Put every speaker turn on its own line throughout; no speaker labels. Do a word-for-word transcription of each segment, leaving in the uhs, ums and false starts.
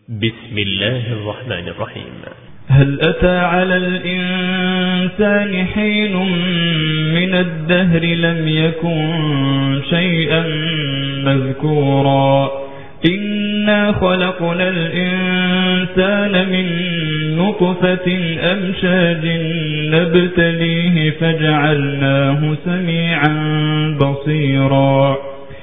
بسم الله الرحمن الرحيم.
هل أتى على الإنسان حين من الدهر لم يكن شيئا مذكورا إنا خلقنا الإنسان من نطفة أمشاج نبتليه فجعلناه سميعا بصيرا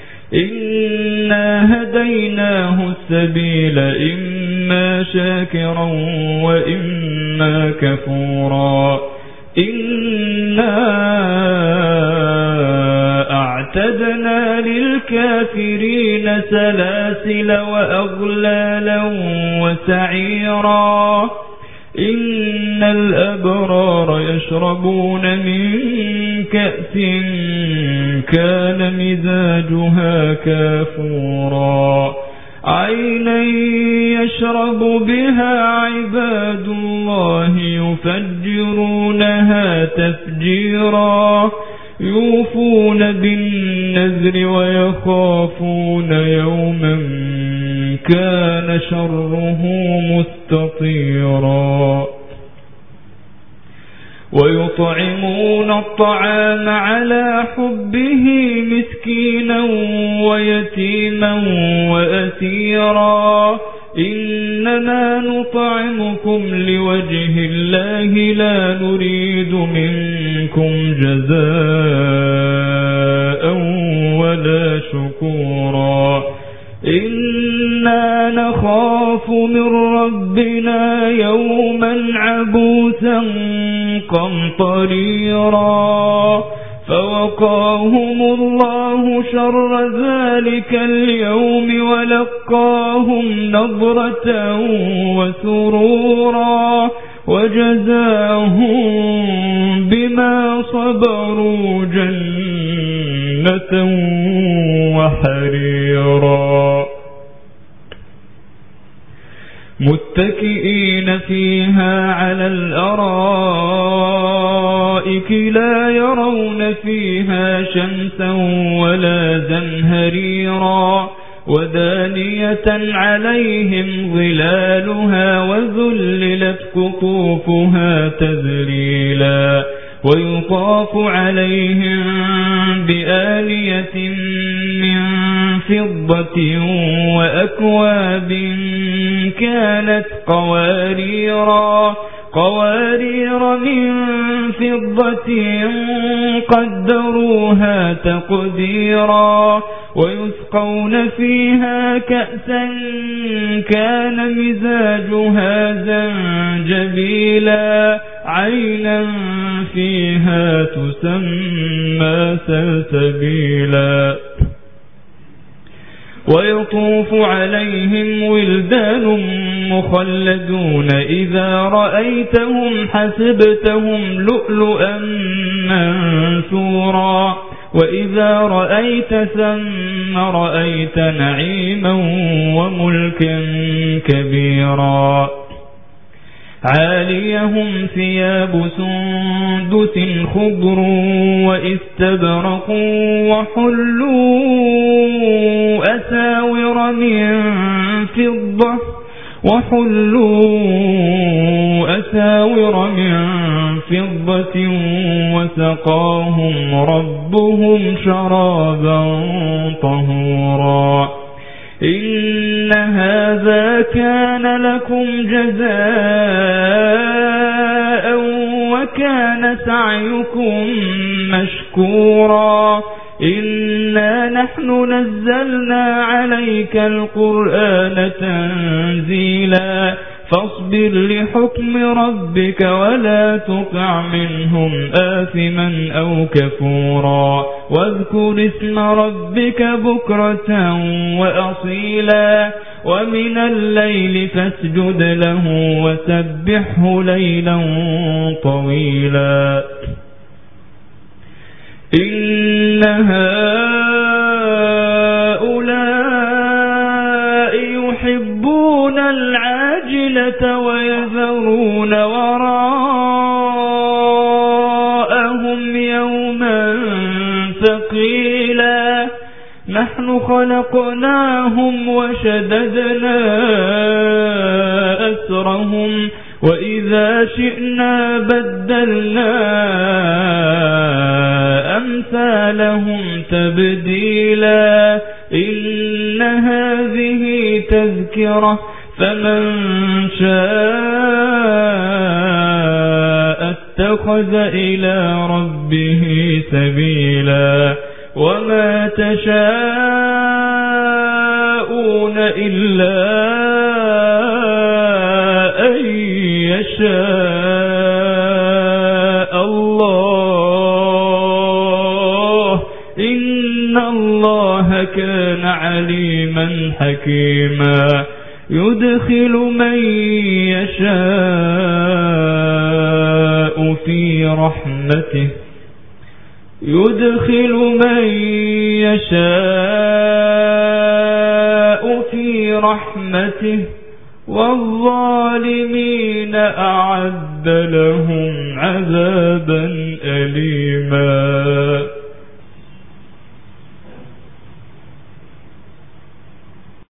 إنا هديناه السبيل إما شاكرا وإما كفورا إنا أعتدنا للكافرين سلاسل وأغلالا وسعيرا إن الأبرار يشربون من كأس كان مزاجها كافورا عينا يشرب بها عباد الله يفجرونها تفجيرا يوفون بالنذر ويخافون يوما كان شره مستطيرا ويطعمون الطعام على حبه مسكينا ويتيما وأسيرا إنما نطعمكم لوجه الله لا نريد منكم جزاء ولا شكورا إنا نخاف من ربنا يوما عبوسا قمطريرا فوقاهم الله شر ذلك اليوم ولقاهم نضرة وسرورا وجزاهم بما صبروا جنة وحريرا متكئين فيها على الأرائك لا يرون فيها شمسا ولا زمهريرا ودانية عليهم ظلالها وذللت قطوفها تذليلا ويطاف عليهم بآنية من فضة وأكواب كانت قواريرا قوارير من فضة قدروها تقديرا ويسقون فيها كأسا كان مزاجها زنجبيلا عينا فيها تسمى سلسبيلا ويطوف عليهم ولدان مخلدون إذا رأيتهم حسبتهم لؤلؤا منثورا وإذا رأيت ثم رأيت نعيما وملكا كبيرا عاليهم ثياب سندس خضر واستبرق وحلوا أساور من فضة وحلوا أساور من فضة وسقاهم ربهم شرابا طهورا إن هذا كان لكم جزاء وكان سعيكم مشكورا إنا نحن نزلنا عليك القرآن تنزيلا فاصبر لحكم ربك ولا تطع منهم آثما أو كفورا واذكر اسم ربك بكرة وأصيلا ومن الليل فاسجد له وسبحه ليلا طويلا إن هؤلاء يحبون العاجلة ويذرون وراءهم يوما ثقيلا نحن خلقناهم وشددنا أجورهم وإذا شئنا بدلنا أمثالهم تبديلا إن هذه تذكرة فمن شاء اتخذ إلى ربه سبيلا وما تشاءون إلا أن يشاء الله إن الله كان عليما حكيما يدخل من يشاء في رحمته يدخل من يشاء في رحمته والظالمين أعد لهم عذابا أليما.